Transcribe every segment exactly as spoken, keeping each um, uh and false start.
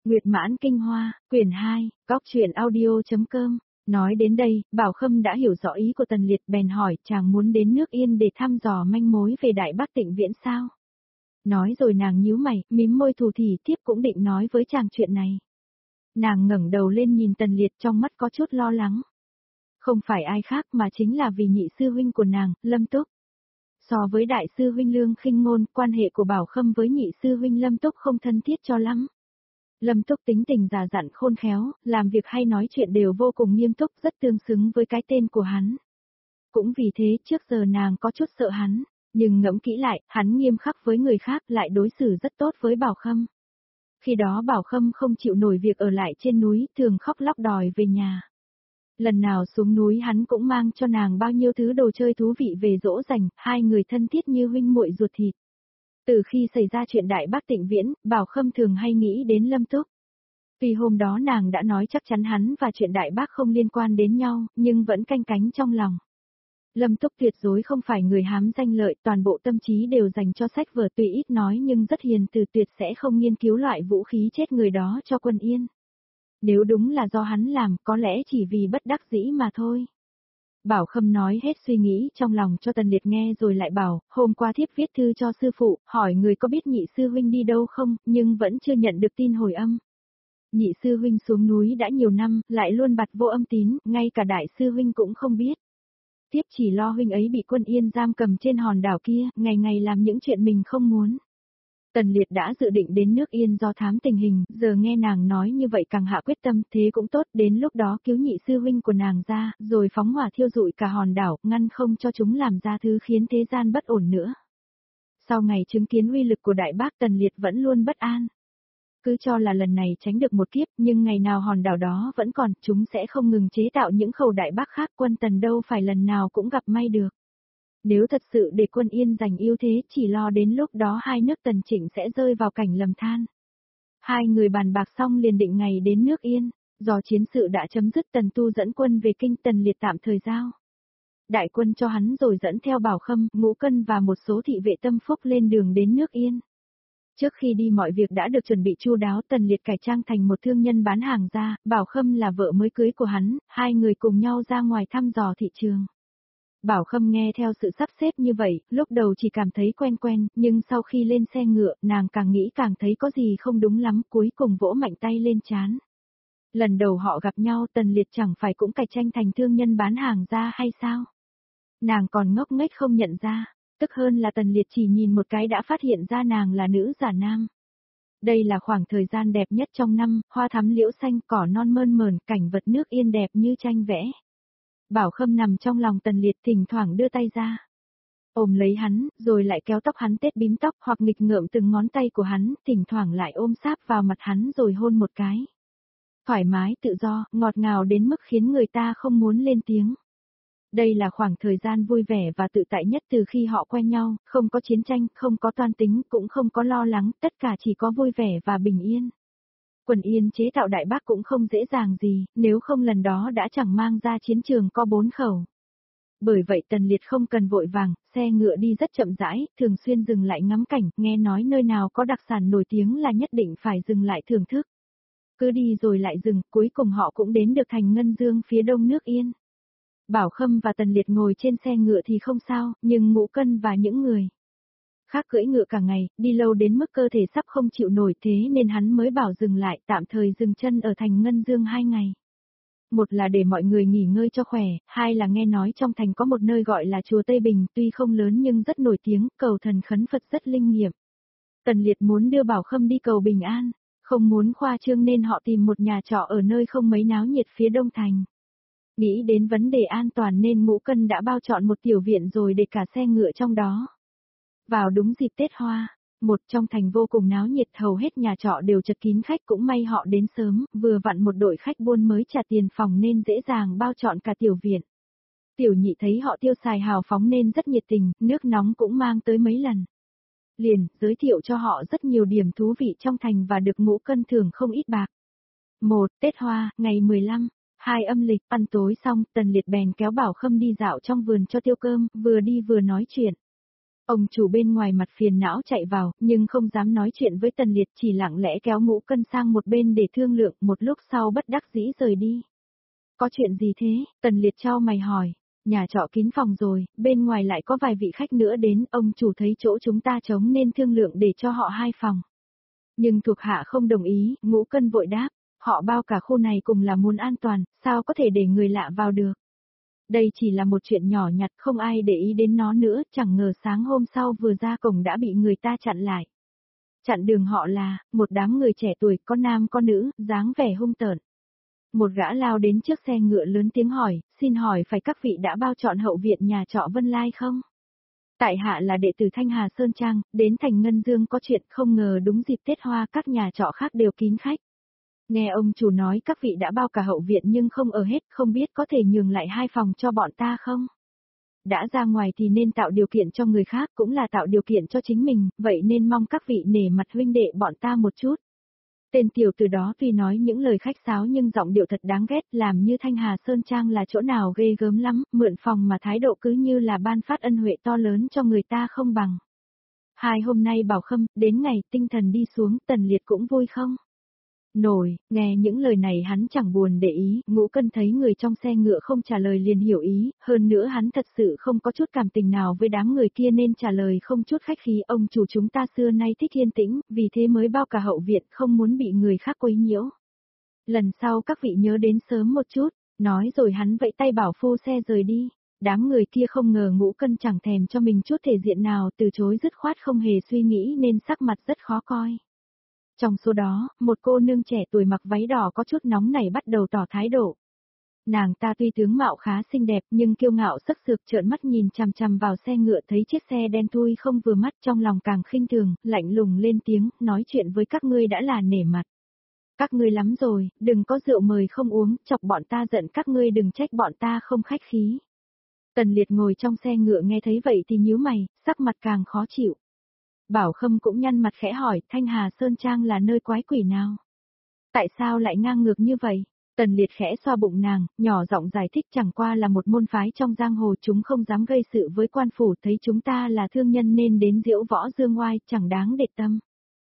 Nguyệt Mãn Kinh Hoa, quyển hai, góc truyện audio.com. Nói đến đây, Bảo Khâm đã hiểu rõ ý của Tần Liệt bèn hỏi chàng muốn đến nước Yên để thăm dò manh mối về Đại Bắc Tịnh Viễn sao? Nói rồi nàng nhíu mày, mím môi thù thì tiếp cũng định nói với chàng chuyện này. Nàng ngẩng đầu lên nhìn Tần Liệt trong mắt có chút lo lắng. Không phải ai khác mà chính là vì nhị sư huynh của nàng, Lâm Túc. So với đại sư huynh Lương Khinh Ngôn, quan hệ của Bảo Khâm với nhị sư huynh Lâm Túc không thân thiết cho lắm. Lâm Túc tính tình già dặn khôn khéo, làm việc hay nói chuyện đều vô cùng nghiêm túc, rất tương xứng với cái tên của hắn. Cũng vì thế trước giờ nàng có chút sợ hắn, nhưng ngẫm kỹ lại, hắn nghiêm khắc với người khác lại đối xử rất tốt với Bảo Khâm. Khi đó Bảo Khâm không chịu nổi việc ở lại trên núi, thường khóc lóc đòi về nhà. Lần nào xuống núi hắn cũng mang cho nàng bao nhiêu thứ đồ chơi thú vị về dỗ dành, hai người thân thiết như huynh muội ruột thịt. Từ khi xảy ra chuyện Đại Bắc Tịnh Viễn, Bảo Khâm thường hay nghĩ đến Lâm Túc. Tuy hôm đó nàng đã nói chắc chắn hắn và chuyện Đại Bắc không liên quan đến nhau, nhưng vẫn canh cánh trong lòng. Lâm Túc tuyệt đối không phải người hám danh lợi, toàn bộ tâm trí đều dành cho sách vở, tuy ít nói nhưng rất hiền từ, tuyệt sẽ không nghiên cứu loại vũ khí chết người đó cho quân Yên. Nếu đúng là do hắn làm, có lẽ chỉ vì bất đắc dĩ mà thôi. Bảo Khâm nói hết suy nghĩ trong lòng cho Tần Liệt nghe rồi lại bảo, hôm qua thiếp viết thư cho sư phụ, hỏi người có biết nhị sư huynh đi đâu không, nhưng vẫn chưa nhận được tin hồi âm. Nhị sư huynh xuống núi đã nhiều năm, lại luôn bặt vô âm tín, ngay cả đại sư huynh cũng không biết. Thiếp chỉ lo huynh ấy bị quân Yên giam cầm trên hòn đảo kia, ngày ngày làm những chuyện mình không muốn. Tần Liệt đã dự định đến nước Yên do thám tình hình, giờ nghe nàng nói như vậy càng hạ quyết tâm, thế cũng tốt, đến lúc đó cứu nhị sư huynh của nàng ra, rồi phóng hỏa thiêu rụi cả hòn đảo, ngăn không cho chúng làm ra thứ khiến thế gian bất ổn nữa. Sau ngày chứng kiến uy lực của Đại Bác, Tần Liệt vẫn luôn bất an. Cứ cho là lần này tránh được một kiếp, nhưng ngày nào hòn đảo đó vẫn còn, chúng sẽ không ngừng chế tạo những khẩu Đại Bác khác, quân Tần đâu phải lần nào cũng gặp may được. Nếu thật sự để quân Yên giành ưu thế, chỉ lo đến lúc đó hai nước Tần Trịnh sẽ rơi vào cảnh lầm than. Hai người bàn bạc xong liền định ngày đến nước Yên, do chiến sự đã chấm dứt, Tần Tu dẫn quân về kinh, Tần Liệt tạm thời giao đại quân cho hắn rồi dẫn theo Bảo Khâm, Ngũ Cân và một số thị vệ tâm phúc lên đường đến nước Yên. Trước khi đi mọi việc đã được chuẩn bị chu đáo, Tần Liệt cải trang thành một thương nhân bán hàng ra, Bảo Khâm là vợ mới cưới của hắn, hai người cùng nhau ra ngoài thăm dò thị trường. Bảo Khâm nghe theo sự sắp xếp như vậy, lúc đầu chỉ cảm thấy quen quen, nhưng sau khi lên xe ngựa, nàng càng nghĩ càng thấy có gì không đúng lắm, cuối cùng vỗ mạnh tay lên trán. Lần đầu họ gặp nhau, Tần Liệt chẳng phải cũng cải tranh thành thương nhân bán hàng ra hay sao? Nàng còn ngốc nghếch không nhận ra, tức hơn là Tần Liệt chỉ nhìn một cái đã phát hiện ra nàng là nữ giả nam. Đây là khoảng thời gian đẹp nhất trong năm, hoa thắm liễu xanh, cỏ non mơn mởn, cảnh vật nước Yên đẹp như tranh vẽ. Bảo Khâm nằm trong lòng Tần Liệt, thỉnh thoảng đưa tay ra, ôm lấy hắn, rồi lại kéo tóc hắn tết bím tóc, hoặc nghịch ngợm từng ngón tay của hắn, thỉnh thoảng lại ôm sáp vào mặt hắn rồi hôn một cái. Thoải mái, tự do, ngọt ngào đến mức khiến người ta không muốn lên tiếng. Đây là khoảng thời gian vui vẻ và tự tại nhất từ khi họ quen nhau, không có chiến tranh, không có toan tính, cũng không có lo lắng, tất cả chỉ có vui vẻ và bình yên. Quân Yên chế tạo Đại Bác cũng không dễ dàng gì, nếu không lần đó đã chẳng mang ra chiến trường có bốn khẩu. Bởi vậy Tần Liệt không cần vội vàng, xe ngựa đi rất chậm rãi, thường xuyên dừng lại ngắm cảnh, nghe nói nơi nào có đặc sản nổi tiếng là nhất định phải dừng lại thưởng thức. Cứ đi rồi lại dừng, cuối cùng họ cũng đến được thành Ngân Dương phía đông nước Yên. Bảo Khâm và Tần Liệt ngồi trên xe ngựa thì không sao, nhưng Ngũ Cân và những người khác cưỡi ngựa cả ngày, đi lâu đến mức cơ thể sắp không chịu nổi, thế nên hắn mới bảo dừng lại, tạm thời dừng chân ở thành Ngân Dương hai ngày. Một là để mọi người nghỉ ngơi cho khỏe, hai là nghe nói trong thành có một nơi gọi là chùa Tây Bình, tuy không lớn nhưng rất nổi tiếng, cầu thần khấn Phật rất linh nghiệm. Tần Liệt muốn đưa Bảo Khâm đi cầu bình an, không muốn khoa trương nên họ tìm một nhà trọ ở nơi không mấy náo nhiệt phía đông thành. Nghĩ đến vấn đề an toàn nên Ngũ Cân đã bao chọn một tiểu viện rồi để cả xe ngựa trong đó. Vào đúng dịp Tết Hoa, một trong thành vô cùng náo nhiệt, hầu hết nhà trọ đều chật kín khách, cũng may họ đến sớm, vừa vặn một đội khách buôn mới trả tiền phòng nên dễ dàng bao chọn cả tiểu viện. Tiểu Nhị thấy họ tiêu xài hào phóng nên rất nhiệt tình, nước nóng cũng mang tới mấy lần. Liền, giới thiệu cho họ rất nhiều điểm thú vị trong thành và được Ngũ Cân thưởng không ít bạc. Một, Tết Hoa, ngày mười lăm. Hai âm lịch, ăn tối xong, Tần Liệt bèn kéo Bảo Khâm đi dạo trong vườn cho tiêu cơm, vừa đi vừa nói chuyện. Ông chủ bên ngoài mặt phiền não chạy vào, nhưng không dám nói chuyện với Tần Liệt, chỉ lặng lẽ kéo Ngũ Cân sang một bên để thương lượng, một lúc sau bất đắc dĩ rời đi. Có chuyện gì thế? Tần Liệt chau mày hỏi. Nhà trọ kín phòng rồi, bên ngoài lại có vài vị khách nữa đến, ông chủ thấy chỗ chúng ta trống nên thương lượng để cho họ hai phòng. Nhưng thuộc hạ không đồng ý, Ngũ Cân vội đáp, họ bao cả khu này cùng là muốn an toàn, sao có thể để người lạ vào được. Đây chỉ là một chuyện nhỏ nhặt, không ai để ý đến nó nữa, chẳng ngờ sáng hôm sau vừa ra cổng đã bị người ta chặn lại. Chặn đường họ là, một đám người trẻ tuổi, có nam có nữ, dáng vẻ hung tợn. Một gã lao đến trước xe ngựa lớn tiếng hỏi, xin hỏi phải các vị đã bao chọn hậu viện nhà trọ Vân Lai không? Tại hạ là đệ tử Thanh Hà Sơn Trang, đến thành Ngân Dương có chuyện, không ngờ đúng dịp Tết Hoa các nhà trọ khác đều kín khách. Nghe ông chủ nói các vị đã bao cả hậu viện nhưng không ở hết, không biết có thể nhường lại hai phòng cho bọn ta không? Đã ra ngoài thì nên tạo điều kiện cho người khác, cũng là tạo điều kiện cho chính mình, vậy nên mong các vị nể mặt huynh đệ bọn ta một chút. Tên tiểu tử đó tuy nói những lời khách sáo nhưng giọng điệu thật đáng ghét, làm như Thanh Hà Sơn Trang là chỗ nào ghê gớm lắm, mượn phòng mà thái độ cứ như là ban phát ân huệ to lớn cho người ta không bằng. Hai hôm nay Bảo Khâm, đến ngày tinh thần đi xuống, Tần Liệt cũng vui không? Nổi, nghe những lời này hắn chẳng buồn để ý, Ngũ Cân thấy người trong xe ngựa không trả lời liền hiểu ý, hơn nữa hắn thật sự không có chút cảm tình nào với đám người kia nên trả lời không chút khách khí, ông chủ chúng ta xưa nay thích yên tĩnh, vì thế mới bao cả hậu viện, không muốn bị người khác quấy nhiễu. Lần sau các vị nhớ đến sớm một chút, nói rồi hắn vẫy tay bảo phu xe rời đi. Đám người kia không ngờ Ngũ Cân chẳng thèm cho mình chút thể diện nào, từ chối dứt khoát không hề suy nghĩ nên sắc mặt rất khó coi. Trong số đó, một cô nương trẻ tuổi mặc váy đỏ có chút nóng nảy bắt đầu tỏ thái độ. Nàng ta tuy tướng mạo khá xinh đẹp nhưng kiêu ngạo sắc sược, trợn mắt nhìn chằm chằm vào xe ngựa, thấy chiếc xe đen thui không vừa mắt trong lòng càng khinh thường, lạnh lùng lên tiếng, nói chuyện với các ngươi đã là nể mặt. Các ngươi lắm rồi, đừng có rượu mời không uống, chọc bọn ta giận các ngươi đừng trách bọn ta không khách khí. Tần Liệt ngồi trong xe ngựa nghe thấy vậy thì nhíu mày, sắc mặt càng khó chịu. Bảo Khâm cũng nhăn mặt khẽ hỏi, Thanh Hà Sơn Trang là nơi quái quỷ nào? Tại sao lại ngang ngược như vậy? Tần Liệt khẽ xoa bụng nàng, nhỏ giọng giải thích, chẳng qua là một môn phái trong giang hồ, chúng không dám gây sự với quan phủ, thấy chúng ta là thương nhân nên đến diễu võ dương oai, chẳng đáng để tâm.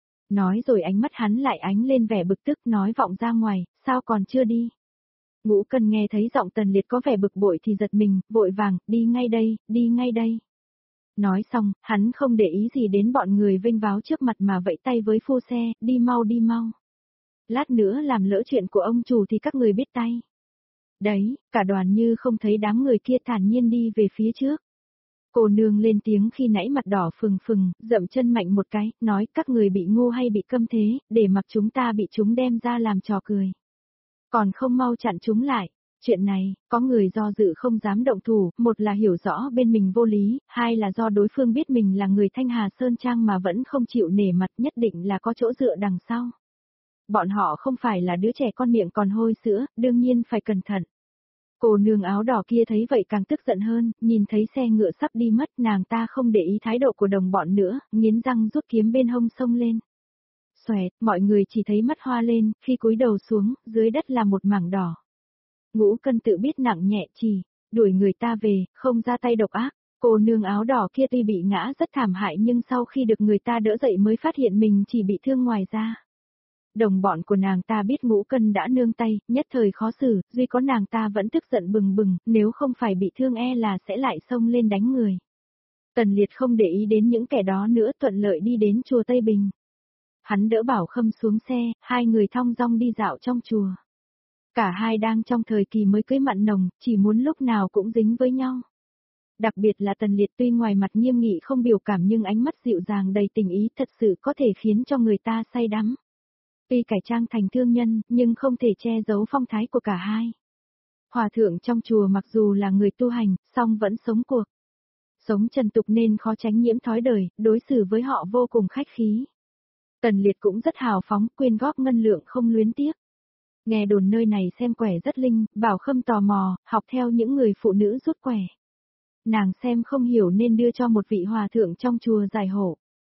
Nói rồi ánh mắt hắn lại ánh lên vẻ bực tức, nói vọng ra ngoài, sao còn chưa đi? Ngũ Cân nghe thấy giọng Tần Liệt có vẻ bực bội thì giật mình, vội vàng, đi ngay đây, đi ngay đây. Nói xong, hắn không để ý gì đến bọn người vênh váo trước mặt mà vẫy tay với phu xe, đi mau đi mau. Lát nữa làm lỡ chuyện của ông chủ thì các người biết tay. Đấy, cả đoàn như không thấy đám người kia thản nhiên đi về phía trước. Cô nương lên tiếng khi nãy mặt đỏ phừng phừng, dậm chân mạnh một cái, nói các người bị ngu hay bị câm thế, để mặc chúng ta bị chúng đem ra làm trò cười. Còn không mau chặn chúng lại. Chuyện này, có người do dự không dám động thủ, một là hiểu rõ bên mình vô lý, hai là do đối phương biết mình là người Thanh Hà Sơn Trang mà vẫn không chịu nể mặt, nhất định là có chỗ dựa đằng sau. Bọn họ không phải là đứa trẻ con miệng còn hôi sữa, đương nhiên phải cẩn thận. Cô nương áo đỏ kia thấy vậy càng tức giận hơn, nhìn thấy xe ngựa sắp đi mất, nàng ta không để ý thái độ của đồng bọn nữa, nghiến răng rút kiếm bên hông xông lên. Xoẹt, mọi người chỉ thấy mắt hoa lên, khi cúi đầu xuống, dưới đất là một mảng đỏ. Ngũ Cân tự biết nặng nhẹ chỉ, đuổi người ta về, không ra tay độc ác. Cô nương áo đỏ kia tuy bị ngã rất thảm hại nhưng sau khi được người ta đỡ dậy mới phát hiện mình chỉ bị thương ngoài da. Đồng bọn của nàng ta biết Ngũ Cân đã nương tay, nhất thời khó xử, duy có nàng ta vẫn tức giận bừng bừng, nếu không phải bị thương e là sẽ lại xông lên đánh người. Tần Liệt không để ý đến những kẻ đó nữa, thuận lợi đi đến chùa Tây Bình. Hắn đỡ Bảo Khâm xuống xe, hai người thong dong đi dạo trong chùa. Cả hai đang trong thời kỳ mới cưới mặn nồng, chỉ muốn lúc nào cũng dính với nhau. Đặc biệt là Tần Liệt tuy ngoài mặt nghiêm nghị không biểu cảm nhưng ánh mắt dịu dàng đầy tình ý thật sự có thể khiến cho người ta say đắm. Tuy cải trang thành thương nhân, nhưng không thể che giấu phong thái của cả hai. Hòa thượng trong chùa mặc dù là người tu hành, song vẫn sống cuộc. Sống trần tục nên khó tránh nhiễm thói đời, đối xử với họ vô cùng khách khí. Tần Liệt cũng rất hào phóng, quyên góp ngân lượng không luyến tiếc. Nghe đồn nơi này xem quẻ rất linh, Bảo Khâm tò mò, học theo những người phụ nữ rút quẻ. Nàng xem không hiểu nên đưa cho một vị hòa thượng trong chùa giải hộ.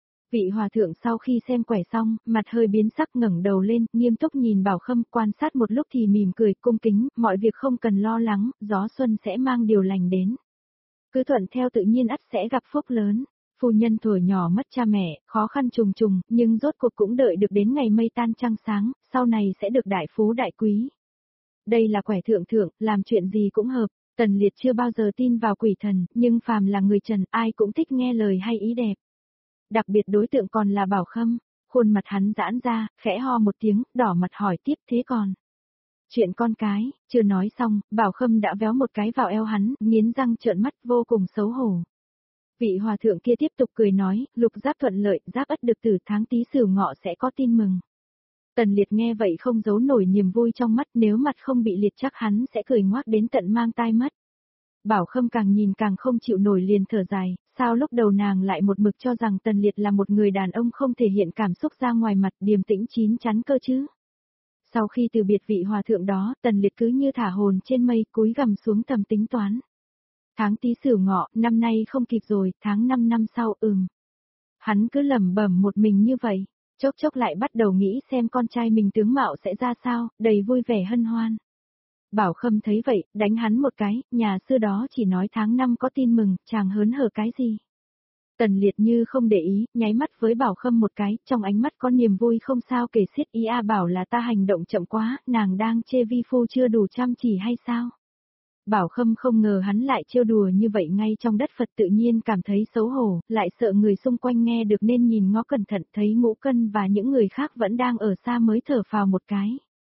Vị hòa thượng sau khi xem quẻ xong, mặt hơi biến sắc ngẩng đầu lên, nghiêm túc nhìn Bảo Khâm, quan sát một lúc thì mỉm cười, cung kính, mọi việc không cần lo lắng, gió xuân sẽ mang điều lành đến. Cứ thuận theo tự nhiên ắt sẽ gặp phúc lớn. Phu nhân thuở nhỏ mất cha mẹ, khó khăn trùng trùng, nhưng rốt cuộc cũng đợi được đến ngày mây tan trăng sáng, sau này sẽ được đại phú đại quý. Đây là quẻ thượng thượng, làm chuyện gì cũng hợp. Tần Liệt chưa bao giờ tin vào quỷ thần, nhưng phàm là người trần, ai cũng thích nghe lời hay ý đẹp. Đặc biệt đối tượng còn là Bảo Khâm, khuôn mặt hắn giãn ra, khẽ ho một tiếng, đỏ mặt hỏi tiếp thế còn. Chuyện con cái, chưa nói xong, Bảo Khâm đã véo một cái vào eo hắn, nghiến răng trợn mắt vô cùng xấu hổ. Vị hòa thượng kia tiếp tục cười nói, lục giáp thuận lợi, giáp ất được tử tháng Tý Sửu Ngọ sẽ có tin mừng. Tần Liệt nghe vậy không giấu nổi niềm vui trong mắt, nếu mặt không bị liệt chắc hắn sẽ cười ngoác đến tận mang tai mất. Bảo Khâm càng nhìn càng không chịu nổi liền thở dài, sao lúc đầu nàng lại một mực cho rằng Tần Liệt là một người đàn ông không thể hiện cảm xúc ra ngoài mặt điềm tĩnh chín chắn cơ chứ. Sau khi từ biệt vị hòa thượng đó, Tần Liệt cứ như thả hồn trên mây cúi gằm xuống tầm tính toán. Tháng Tý Sửu Ngọ, năm nay không kịp rồi, tháng năm năm sau ừm. Hắn cứ lẩm bẩm một mình như vậy, chốc chốc lại bắt đầu nghĩ xem con trai mình tướng mạo sẽ ra sao, đầy vui vẻ hân hoan. Bảo Khâm thấy vậy, đánh hắn một cái, nhà xưa đó chỉ nói tháng năm có tin mừng, chàng hớn hở cái gì. Tần Liệt như không để ý, nháy mắt với Bảo Khâm một cái, trong ánh mắt có niềm vui không sao kể xiết, ý a bảo là ta hành động chậm quá, nàng đang chê vi phu chưa đủ chăm chỉ hay sao? Bảo Khâm không ngờ hắn lại trêu đùa như vậy ngay trong đất Phật, tự nhiên cảm thấy xấu hổ, lại sợ người xung quanh nghe được nên nhìn ngó cẩn thận, thấy Ngũ Cân và những người khác vẫn đang ở xa mới thở phào một cái.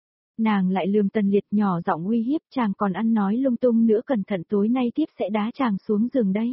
Nàng lại lườm Tần Liệt nhỏ giọng uy hiếp, chàng còn ăn nói lung tung nữa, cẩn thận tối nay tiếp sẽ đá chàng xuống giường đấy.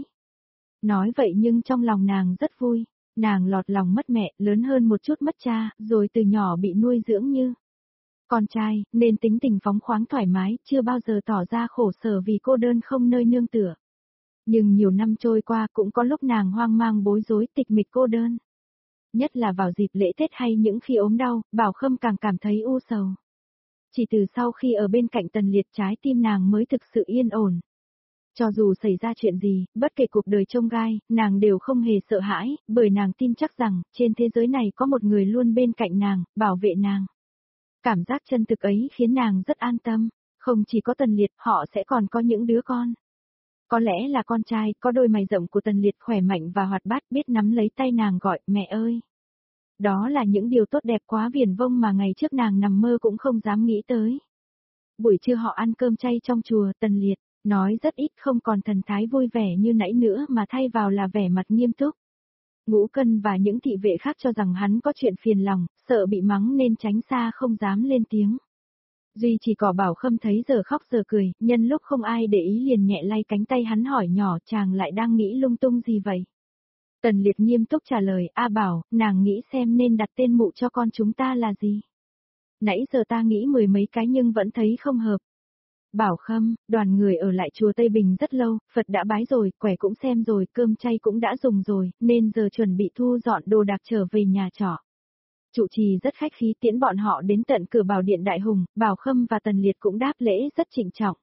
Nói vậy nhưng trong lòng nàng rất vui, nàng lọt lòng mất mẹ, lớn hơn một chút mất cha, rồi từ nhỏ bị nuôi dưỡng như con trai, nên tính tình phóng khoáng thoải mái, chưa bao giờ tỏ ra khổ sở vì cô đơn không nơi nương tựa. Nhưng nhiều năm trôi qua cũng có lúc nàng hoang mang bối rối, tịch mịch cô đơn. Nhất là vào dịp lễ Tết hay những khi ốm đau, Bảo Khâm càng cảm thấy u sầu. Chỉ từ sau khi ở bên cạnh Tần Liệt trái tim nàng mới thực sự yên ổn. Cho dù xảy ra chuyện gì, bất kể cuộc đời chông gai, nàng đều không hề sợ hãi, bởi nàng tin chắc rằng, trên thế giới này có một người luôn bên cạnh nàng, bảo vệ nàng. Cảm giác chân thực ấy khiến nàng rất an tâm, không chỉ có Tần Liệt, họ sẽ còn có những đứa con. Có lẽ là con trai, có đôi mày rậm của Tần Liệt khỏe mạnh và hoạt bát, biết nắm lấy tay nàng gọi, mẹ ơi. Đó là những điều tốt đẹp quá viển vông mà ngày trước nàng nằm mơ cũng không dám nghĩ tới. Buổi trưa họ ăn cơm chay trong chùa, Tần Liệt nói rất ít, không còn thần thái vui vẻ như nãy nữa mà thay vào là vẻ mặt nghiêm túc. Ngũ Cân và những thị vệ khác cho rằng hắn có chuyện phiền lòng, sợ bị mắng nên tránh xa không dám lên tiếng. Duy chỉ có Bảo Khâm thấy giờ khóc giờ cười, nhân lúc không ai để ý liền nhẹ lay cánh tay hắn hỏi nhỏ, chàng lại đang nghĩ lung tung gì vậy? Tần Liệt nghiêm túc trả lời, A Bảo, nàng nghĩ xem nên đặt tên mụ cho con chúng ta là gì? Nãy giờ ta nghĩ mười mấy cái nhưng vẫn thấy không hợp. Bảo Khâm, đoàn người ở lại chùa Tây Bình rất lâu, Phật đã bái rồi, quẻ cũng xem rồi, cơm chay cũng đã dùng rồi, nên giờ chuẩn bị thu dọn đồ đạc trở về nhà trọ. Trụ trì rất khách khí tiễn bọn họ đến tận cửa Bảo Điện Đại Hùng, Bảo Khâm và Tần Liệt cũng đáp lễ rất trịnh trọng.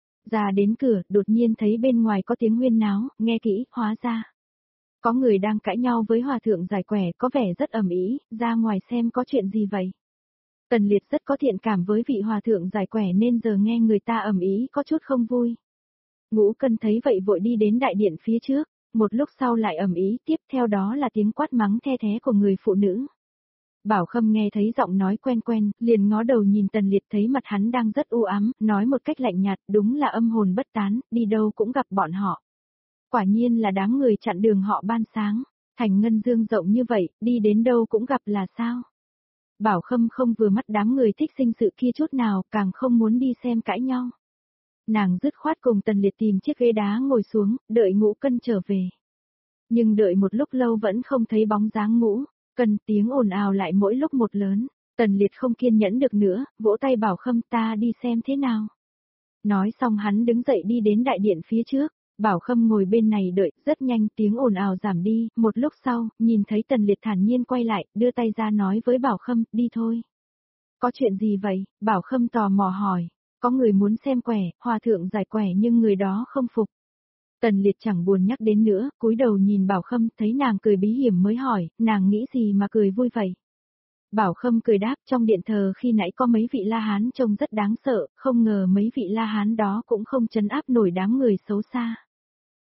Ra đến cửa, đột nhiên thấy bên ngoài có tiếng huyên náo, nghe kỹ, hóa ra. Có người đang cãi nhau với hòa thượng giải quẻ, có vẻ rất ầm ĩ, ra ngoài xem có chuyện gì vậy. Tần Liệt rất có thiện cảm với vị hòa thượng giải quẻ nên giờ nghe người ta ầm ĩ có chút không vui. Ngũ Cân thấy vậy vội đi đến đại điện phía trước, một lúc sau lại ầm ĩ, tiếp theo đó là tiếng quát mắng the thé của người phụ nữ. Bảo Khâm nghe thấy giọng nói quen quen, liền ngó đầu nhìn Tần Liệt, thấy mặt hắn đang rất u ám, nói một cách lạnh nhạt, đúng là âm hồn bất tán, đi đâu cũng gặp bọn họ. Quả nhiên là đám người chặn đường họ ban sáng, thành ngân dương rộng như vậy, đi đến đâu cũng gặp là sao? Bảo Khâm không vừa mắt đám người thích sinh sự kia chút nào, càng không muốn đi xem cãi nhau. Nàng dứt khoát cùng Tần Liệt tìm chiếc ghế đá ngồi xuống, đợi Ngũ Cân trở về. Nhưng đợi một lúc lâu vẫn không thấy bóng dáng Ngũ Cân, tiếng ồn ào lại mỗi lúc một lớn, Tần Liệt không kiên nhẫn được nữa, vỗ tay bảo Khâm, ta đi xem thế nào. Nói xong hắn đứng dậy đi đến đại điện phía trước. Bảo Khâm ngồi bên này đợi, rất nhanh tiếng ồn ào giảm đi, một lúc sau, nhìn thấy Tần Liệt thản nhiên quay lại, đưa tay ra nói với Bảo Khâm, đi thôi. Có chuyện gì vậy? Bảo Khâm tò mò hỏi, có người muốn xem quẻ, hòa thượng giải quẻ nhưng người đó không phục. Tần Liệt chẳng buồn nhắc đến nữa, cúi đầu nhìn Bảo Khâm, thấy nàng cười bí hiểm mới hỏi, nàng nghĩ gì mà cười vui vậy? Bảo Khâm cười đáp, trong điện thờ khi nãy có mấy vị La Hán trông rất đáng sợ, không ngờ mấy vị La Hán đó cũng không trấn áp nổi đám người xấu xa.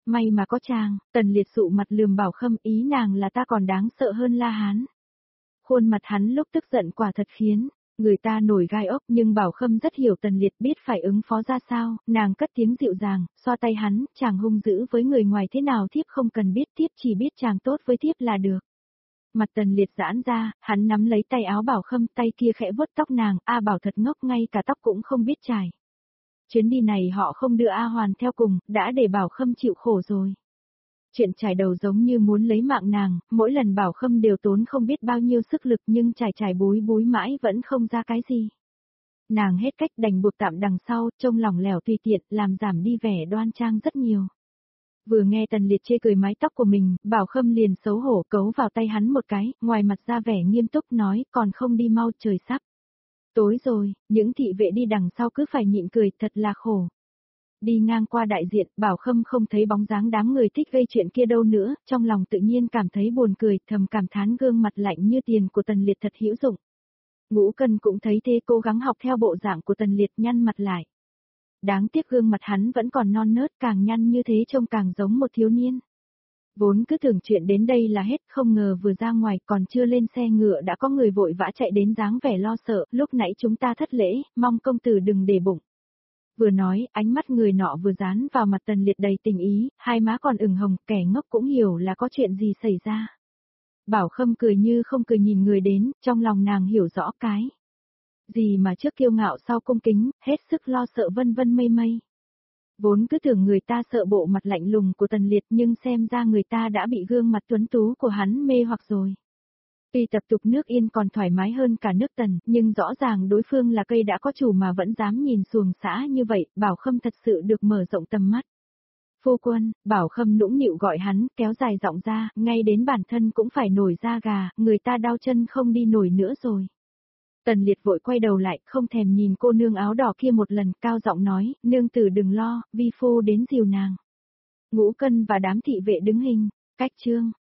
May mà có chàng, Tần Liệt sụ mặt lườm Bảo Khâm, ý nàng là ta còn đáng sợ hơn La Hán. Khuôn mặt hắn lúc tức giận quả thật khiến người ta nổi gai ốc, nhưng Bảo Khâm rất hiểu Tần Liệt biết phải ứng phó ra sao, nàng cất tiếng dịu dàng, xoa tay hắn, chàng hung dữ với người ngoài thế nào thiếp không cần biết, thiếp chỉ biết chàng tốt với thiếp là được. Mặt Tần Liệt giãn ra, hắn nắm lấy tay áo Bảo Khâm, tay kia khẽ vuốt tóc nàng, A Bảo thật ngốc, ngay cả tóc cũng không biết chải. Chuyến đi này họ không đưa A Hoàn theo cùng, đã để Bảo Khâm chịu khổ rồi. Chuyện trải đầu giống như muốn lấy mạng nàng, mỗi lần Bảo Khâm đều tốn không biết bao nhiêu sức lực nhưng trải trải búi búi mãi vẫn không ra cái gì. Nàng hết cách đành buộc tạm đằng sau, trông lỏng lẻo tùy tiện, làm giảm đi vẻ đoan trang rất nhiều. Vừa nghe Tần Liệt chê cười mái tóc của mình, Bảo Khâm liền xấu hổ cấu vào tay hắn một cái, ngoài mặt ra vẻ nghiêm túc nói, còn không đi mau, trời sắp tối rồi, những thị vệ đi đằng sau cứ phải nhịn cười, thật là khổ. Đi ngang qua đại diện, Bảo Khâm không thấy bóng dáng đám người thích gây chuyện kia đâu nữa, trong lòng tự nhiên cảm thấy buồn cười, thầm cảm thán gương mặt lạnh như tiền của Tần Liệt thật hữu dụng. Ngũ Cân cũng thấy thế, cố gắng học theo bộ dạng của Tần Liệt, nhăn mặt lại. Đáng tiếc gương mặt hắn vẫn còn non nớt, càng nhăn như thế trông càng giống một thiếu niên. Vốn cứ tưởng chuyện đến đây là hết, không ngờ vừa ra ngoài còn chưa lên xe ngựa đã có người vội vã chạy đến dáng vẻ lo sợ, lúc nãy chúng ta thất lễ, mong công tử đừng để bụng. Vừa nói, ánh mắt người nọ vừa dán vào mặt Tần Liệt đầy tình ý, hai má còn ửng hồng, kẻ ngốc cũng hiểu là có chuyện gì xảy ra. Bảo Khâm cười như không cười nhìn người đến, trong lòng nàng hiểu rõ cái gì mà trước kiêu ngạo sau cung kính, hết sức lo sợ vân vân mây mây. Vốn cứ tưởng người ta sợ bộ mặt lạnh lùng của Tần Liệt, nhưng xem ra người ta đã bị gương mặt tuấn tú của hắn mê hoặc rồi. Tuy tập tục nước Yên còn thoải mái hơn cả nước Tần, nhưng rõ ràng đối phương là cây đã có chủ mà vẫn dám nhìn xuồng xã như vậy, Bảo Khâm thật sự được mở rộng tầm mắt. Phu quân, Bảo Khâm nũng nịu gọi hắn, kéo dài giọng ra, ngay đến bản thân cũng phải nổi da gà, người ta đau chân không đi nổi nữa rồi. Tần Liệt vội quay đầu lại, không thèm nhìn cô nương áo đỏ kia một lần, cao giọng nói, nương tử đừng lo, vi phu đến dìu nàng. Ngũ Cân và đám thị vệ đứng hình, cách chương.